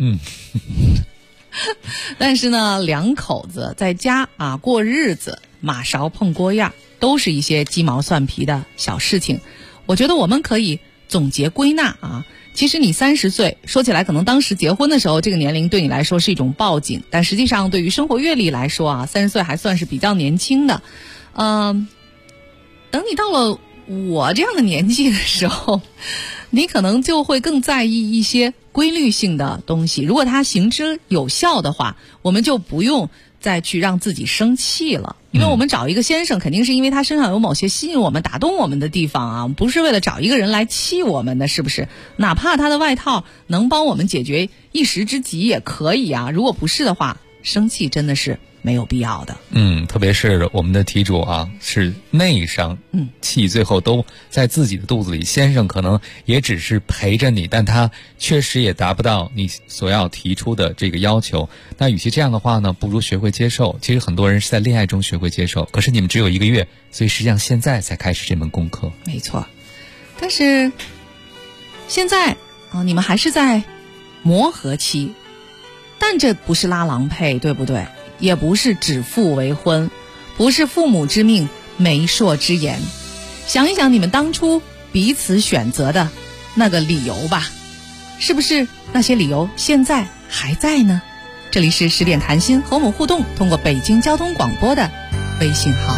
但是呢，两口子在家过日子，马勺碰锅样，都是一些鸡毛蒜皮的小事情。我觉得我们可以总结归纳其实你30岁，说起来可能当时结婚的时候这个年龄对你来说是一种报警，但实际上对于生活阅历来说30岁还算是比较年轻的。等你到了我这样的年纪的时候，你可能就会更在意一些规律性的东西。如果它行之有效的话，我们就不用再去让自己生气了。因为我们找一个先生，肯定是因为他身上有某些吸引我们、打动我们的地方不是为了找一个人来气我们的，是不是？哪怕他的外套能帮我们解决一时之急也可以如果不是的话，生气真的是没有必要的。 特别是我们的题主是内伤，气最后都在自己的肚子里。先生可能也只是陪着你，但他确实也达不到你所要提出的这个要求。那与其这样的话呢，不如学会接受。其实很多人是在恋爱中学会接受，可是你们只有1个月，所以实际上现在才开始这门功课。 没错，但是现在你们还是在磨合期，但这不是拉郎配，对不对？也不是指腹为婚，不是父母之命媒妁之言。想一想你们当初彼此选择的那个理由吧，是不是那些理由现在还在呢？这里是10点谈心，和我们互动，通过北京交通广播的微信号。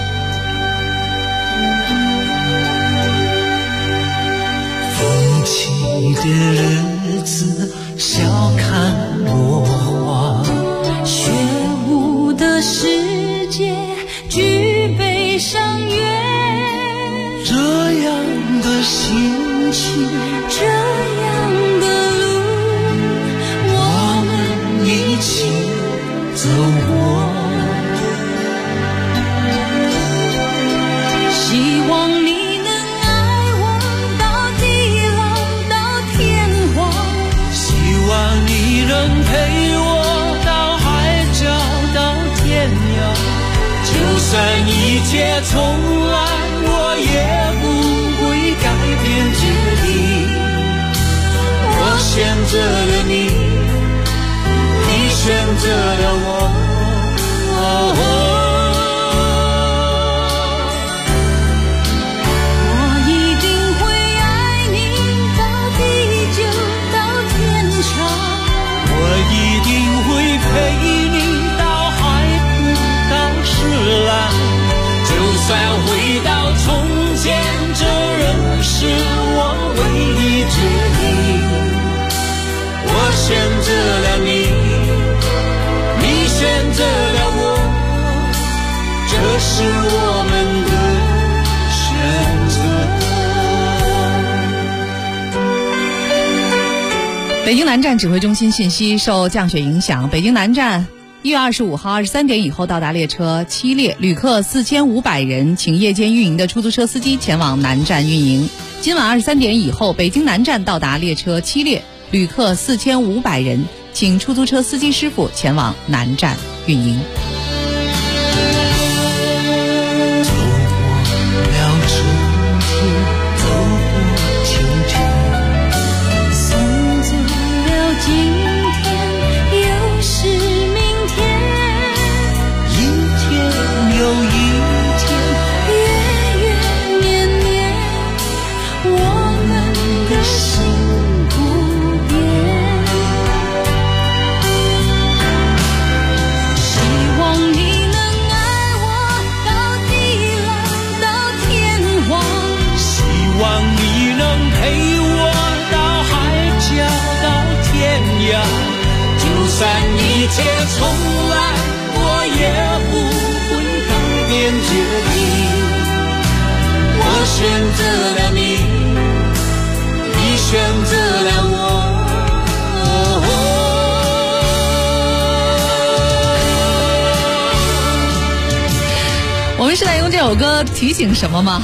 风起的日子，笑看落花， 雪舞的世界，举杯上月， 这样的心情， 这样的路，我们一起走过。 希望你能爱我到地老到天荒， 希望你能陪我到海角到天涯。就算一切重来，我也不会改变决定。我选择了你，你选择了我。陪你到海枯到石烂，就算回到从前，这仍是我唯一决定。我选择了你，你选择了我，这是我们的选择。北京南站指挥中心信息：受降雪影响，北京南站1月25号23点以后到达列车7列，旅客4500人，请夜间运营的出租车司机前往南站运营。今晚23点以后，北京南站到达列车7列，旅客4500人，请出租车司机师傅前往南站运营。 样，就算一切重来，我也不会改变决定。我选择了你，你选择了我。 我们是在用这首歌提醒什么吗？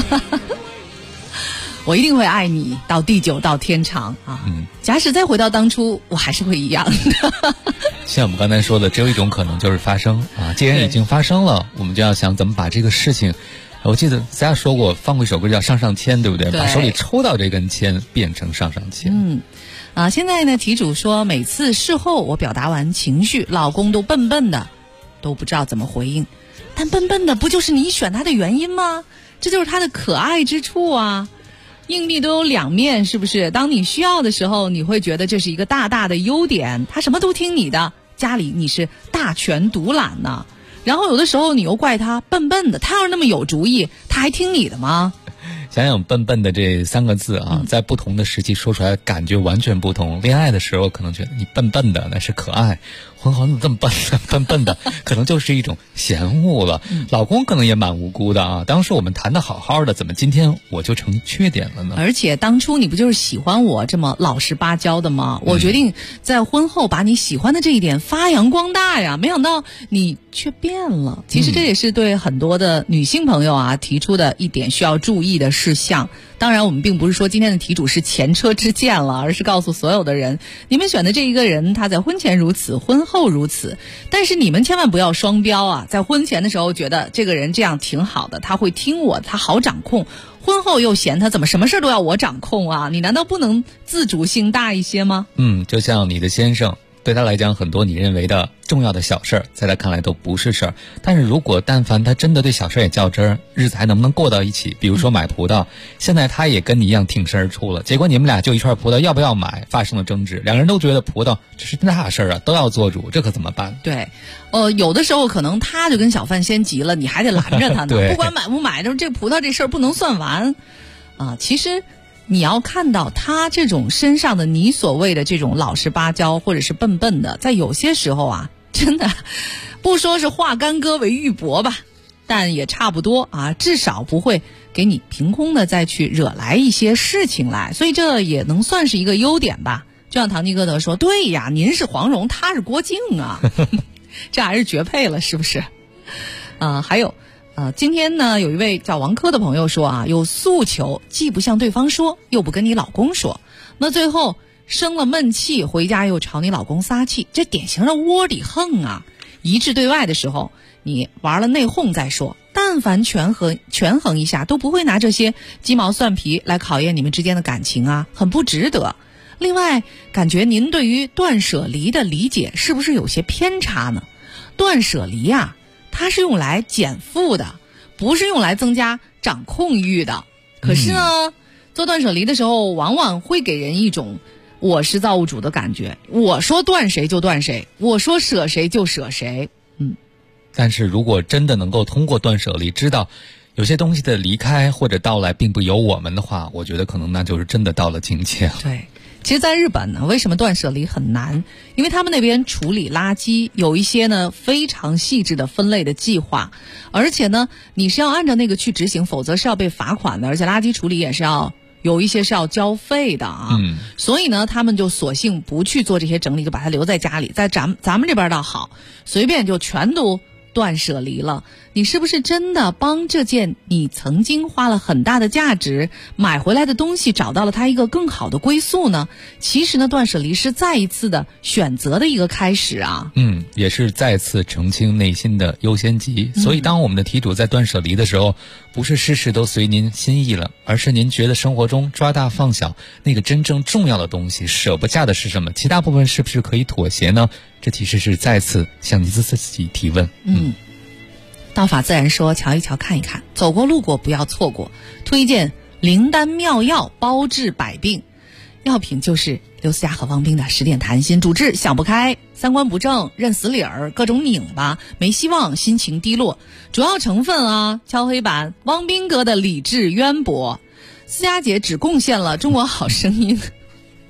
我一定会爱你到地久到天长啊！假使再回到当初，我还是会一样的。 像我们刚才说的，只有一种可能，就是发生啊！既然已经发生了，我们就要想怎么把这个事情。我记得咱俩说过，放过一首歌叫《上上签》，对不对？把手里抽到这根签变成上上签。 现在呢，题主说每次事后我表达完情绪，老公都笨笨的，都不知道怎么回应。但笨笨的不就是你选他的原因吗？这就是他的可爱之处啊！硬币都有两面，是不是？当你需要的时候，你会觉得这是一个大大的优点，他什么都听你的，家里你是大权独揽呢。然后有的时候你又怪他笨笨的，他要是那么有主意，他还听你的吗？ 想想笨笨的这3个字啊，在不同的时期说出来感觉完全不同。恋爱的时候可能觉得你笨笨的那是可爱，婚后你这么笨笨的可能就是一种嫌恶了。老公可能也蛮无辜的啊，当时我们谈得好好的，怎么今天我就成缺点了呢？ 而且当初你不就是喜欢我这么老实巴交的吗？我决定在婚后把你喜欢的这一点发扬光大呀，没想到你却变了。其实这也是对很多的女性朋友啊提出的一点需要注意的事项。当然我们并不是说今天的题主是前车之鉴了，而是告诉所有的人，你们选的这一个人他在婚前如此，婚后如此，但是你们千万不要双标啊！在婚前的时候觉得这个人这样挺好的，他会听我，他好掌控，婚后又嫌他怎么什么事都要我掌控啊？你难道不能自主性大一些吗？ 就像你的先生，对他来讲很多你认为的重要的小事儿，在他看来都不是事儿。但是如果但凡他真的对小事也较真儿，日子还能不能过到一起？比如说买葡萄，现在他也跟你一样挺身而出了，结果你们俩就一串葡萄要不要买发生了争执，两个人都觉得葡萄这是大事儿啊，都要做主，这可怎么办？ 对，有的时候可能他就跟小贩先急了，你还得拦着他呢。不管买不买，这葡萄这事儿不能算完啊。其实你要看到他这种身上的你所谓的这种老实巴交或者是笨笨的，在有些时候啊，真的不说是化干戈为玉帛吧，但也差不多啊，至少不会给你凭空的再去惹来一些事情来，所以这也能算是一个优点吧。就像唐吉诃德说，对呀，您是黄蓉，他是郭靖啊，这还是绝配了，是不是？还有今天呢，有一位叫王珂的朋友说啊，有诉求既不向对方说，又不跟你老公说，那最后生了闷气，回家又朝你老公撒气，这典型的窝里横啊！一致对外的时候，你玩了内讧再说，但凡权衡一下，都不会拿这些鸡毛蒜皮来考验你们之间的感情啊，很不值得。另外，感觉您对于断舍离的理解是不是有些偏差呢？断舍离啊，它是用来减负的，不是用来增加掌控欲的。可是呢，做断舍离的时候，往往会给人一种我是造物主的感觉，我说断谁就断谁，我说舍谁就舍谁。 但是如果真的能够通过断舍离知道有些东西的离开或者到来并不由我们的话，我觉得可能那就是真的到了境界了。 对，其实在日本呢，为什么断舍离很难？因为他们那边处理垃圾有一些呢非常细致的分类的计划，而且呢你是要按照那个去执行，否则是要被罚款的，而且垃圾处理也是要有一些是要交费的啊。所以呢他们就索性不去做这些整理，就把它留在家里。在咱们这边倒好，随便就全都断舍离了。你是不是真的帮这件你曾经花了很大的价值买回来的东西找到了它一个更好的归宿呢？其实呢，断舍离是再一次的选择的一个开始啊。 也是再次澄清内心的优先级。所以当我们的题主在断舍离的时候，不是事事都随您心意了，而是您觉得生活中抓大放小那个真正重要的东西舍不下的是什么，其他部分是不是可以妥协呢？这其实是再次向你自己提问。 道法自然说，瞧一瞧看一看，走过路过不要错过。推荐灵丹妙药，包治百病。药品就是刘思佳和汪冰的10点谈心，主治想不开，三观不正，认死理儿，各种拧巴，没希望，心情低落。主要成分啊，敲黑板，汪冰哥的理智渊博。思佳姐只贡献了中国好声音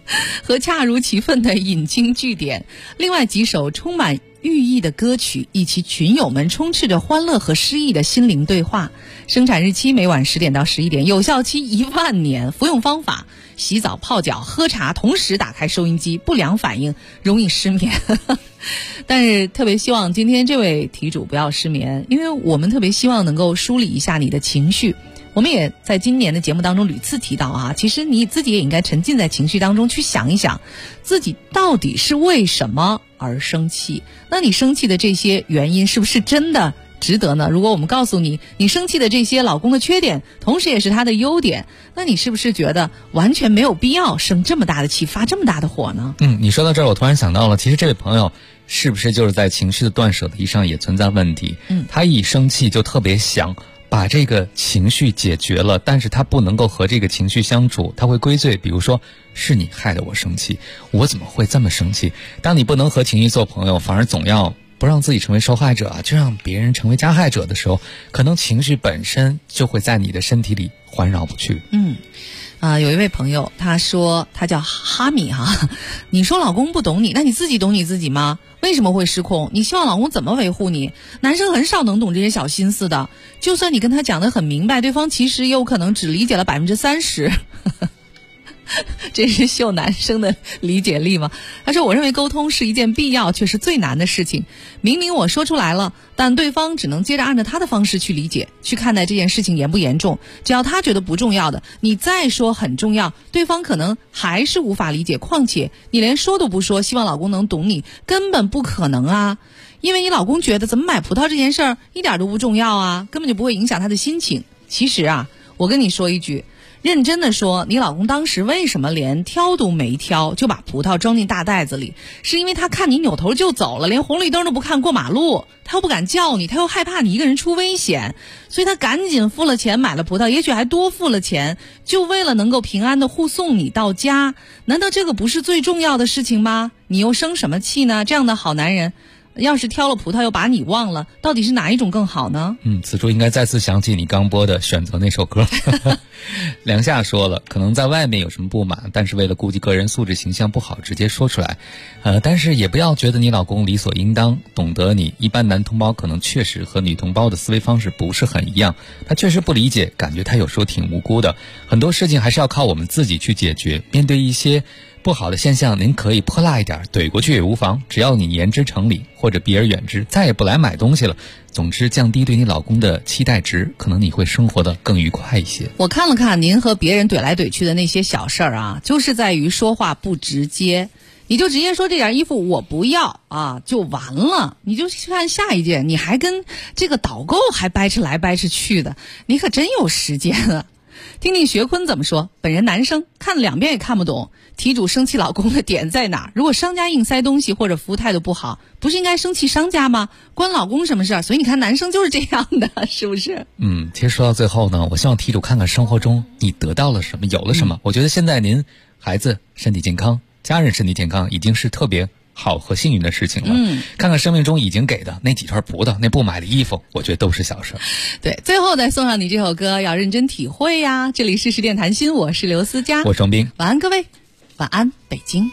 和恰如其分的引经据典，另外几首充满寓意的歌曲，以及群友们充斥着欢乐和诗意的心灵对话。生产日期每晚10点到11点，有效期1万年。服用方法：洗澡、泡脚、喝茶，同时打开收音机，不良反应容易失眠。但是特别希望今天这位题主不要失眠，因为我们特别希望能够梳理一下你的情绪。我们也在今年的节目当中屡次提到啊，其实你自己也应该沉浸在情绪当中，去想一想自己到底是为什么而生气。那你生气的这些原因是不是真的值得呢？如果我们告诉你，你生气的这些老公的缺点，同时也是他的优点，那你是不是觉得完全没有必要生这么大的气，发这么大的火呢？ 你说到这儿，我突然想到了，其实这位朋友是不是就是在情绪的断舍离上也存在问题？他一生气就特别想把这个情绪解决了，但是他不能够和这个情绪相处，他会归罪，比如说是你害得我生气，我怎么会这么生气？当你不能和情绪做朋友，反而总要不让自己成为受害者啊，就让别人成为加害者的时候，可能情绪本身就会在你的身体里环绕不去。 有一位朋友他说，他叫哈米哈，你说老公不懂你，那你自己懂你自己吗？为什么会失控？你希望老公怎么维护你？男生很少能懂这些小心思的，就算你跟他讲得很明白，对方其实也有可能只理解了30%。这是秀男生的理解力吗？他说，我认为沟通是一件必要却是最难的事情。明明我说出来了，但对方只能接着按照他的方式去理解，去看待这件事情严不严重。只要他觉得不重要的，你再说很重要，对方可能还是无法理解。况且你连说都不说，希望老公能懂你，根本不可能啊。因为你老公觉得怎么买葡萄这件事儿一点都不重要啊，根本就不会影响他的心情。其实啊，我跟你说一句，认真的说，你老公当时为什么连挑都没挑就把葡萄装进大袋子里？是因为他看你扭头就走了，连红绿灯都不看过马路，他又不敢叫你，他又害怕你一个人出危险，所以他赶紧付了钱买了葡萄，也许还多付了钱，就为了能够平安的护送你到家。难道这个不是最重要的事情吗？你又生什么气呢？这样的好男人要是挑了葡萄又把你忘了，到底是哪一种更好呢？ 此处应该再次想起你刚播的选择那首歌。梁夏说了，可能在外面有什么不满，但是为了顾及个人素质形象不好直接说出来。但是也不要觉得你老公理所应当懂得你。一般男同胞可能确实和女同胞的思维方式不是很一样，他确实不理解，感觉他有时候挺无辜的。很多事情还是要靠我们自己去解决。面对一些不好的现象，您可以泼辣一点，怼过去也无妨，只要你言之成理，或者避而远之，再也不来买东西了。总之降低对你老公的期待值，可能你会生活得更愉快一些。 我看了看您和别人怼来怼去的那些小事儿啊，就是在于说话不直接。你就直接说这件衣服我不要啊，就完了。你就看下一件，你还跟这个导购还掰扯来掰扯去的，你可真有时间啊。听听学坤怎么说，本人男生，看了2遍也看不懂题主生气老公的点在哪儿。如果商家硬塞东西或者服务态度不好，不是应该生气商家吗？关老公什么事？所以你看男生就是这样的，是不是？ 其实说到最后呢，我希望题主看看生活中你得到了什么，有了什么。我觉得现在您孩子身体健康，家人身体健康，已经是特别好和幸运的事情了。看看生命中已经给的那几串葡萄，那不买的衣服，我觉得都是小事。 对，最后再送上你这首歌，要认真体会呀。这里是10点谈心，我是刘思佳， 我是王斌。 晚安各位，晚安北京。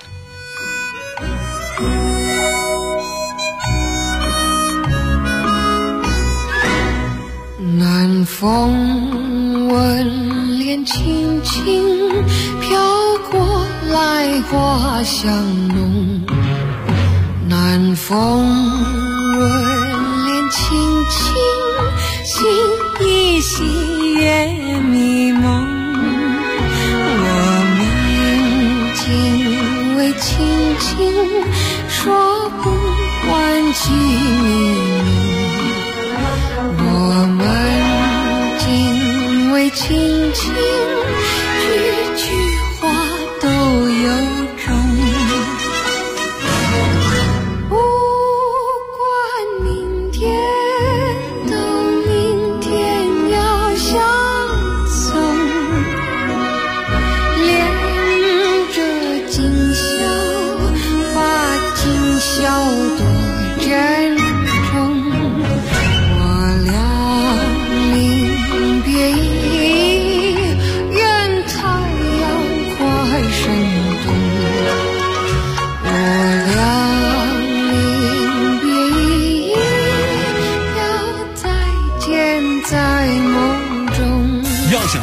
南风吻脸轻轻飘过来，花香浓。南风吻脸轻轻，心依稀月迷蒙。我们仅为轻轻说不完情浓。我们仅为轻轻，句句话都有种。不管明天等明天要相送，恋着今宵，把今宵多珍重。我俩临别意，愿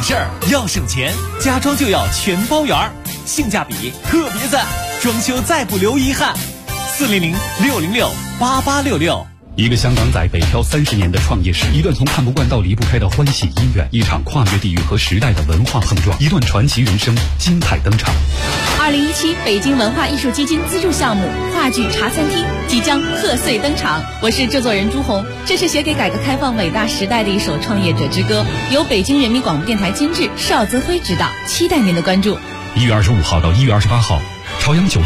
事儿，要省钱，家装就要全包圆儿，性价比特别赞，装修再不留遗憾。400-606-8866。 一个香港仔北漂30年的创业史，一段从看不惯到离不开的欢喜姻缘，一场跨越地域和时代的文化碰撞，一段传奇人生精彩登场。 2017北京文化艺术基金资助项目话剧茶餐厅即将贺岁登场，我是制作人朱红。这是写给改革开放伟大时代的一首创业者之歌，由北京人民广播电台监制邵泽辉执导，期待您的关注。 1月25号到1月28号，朝阳9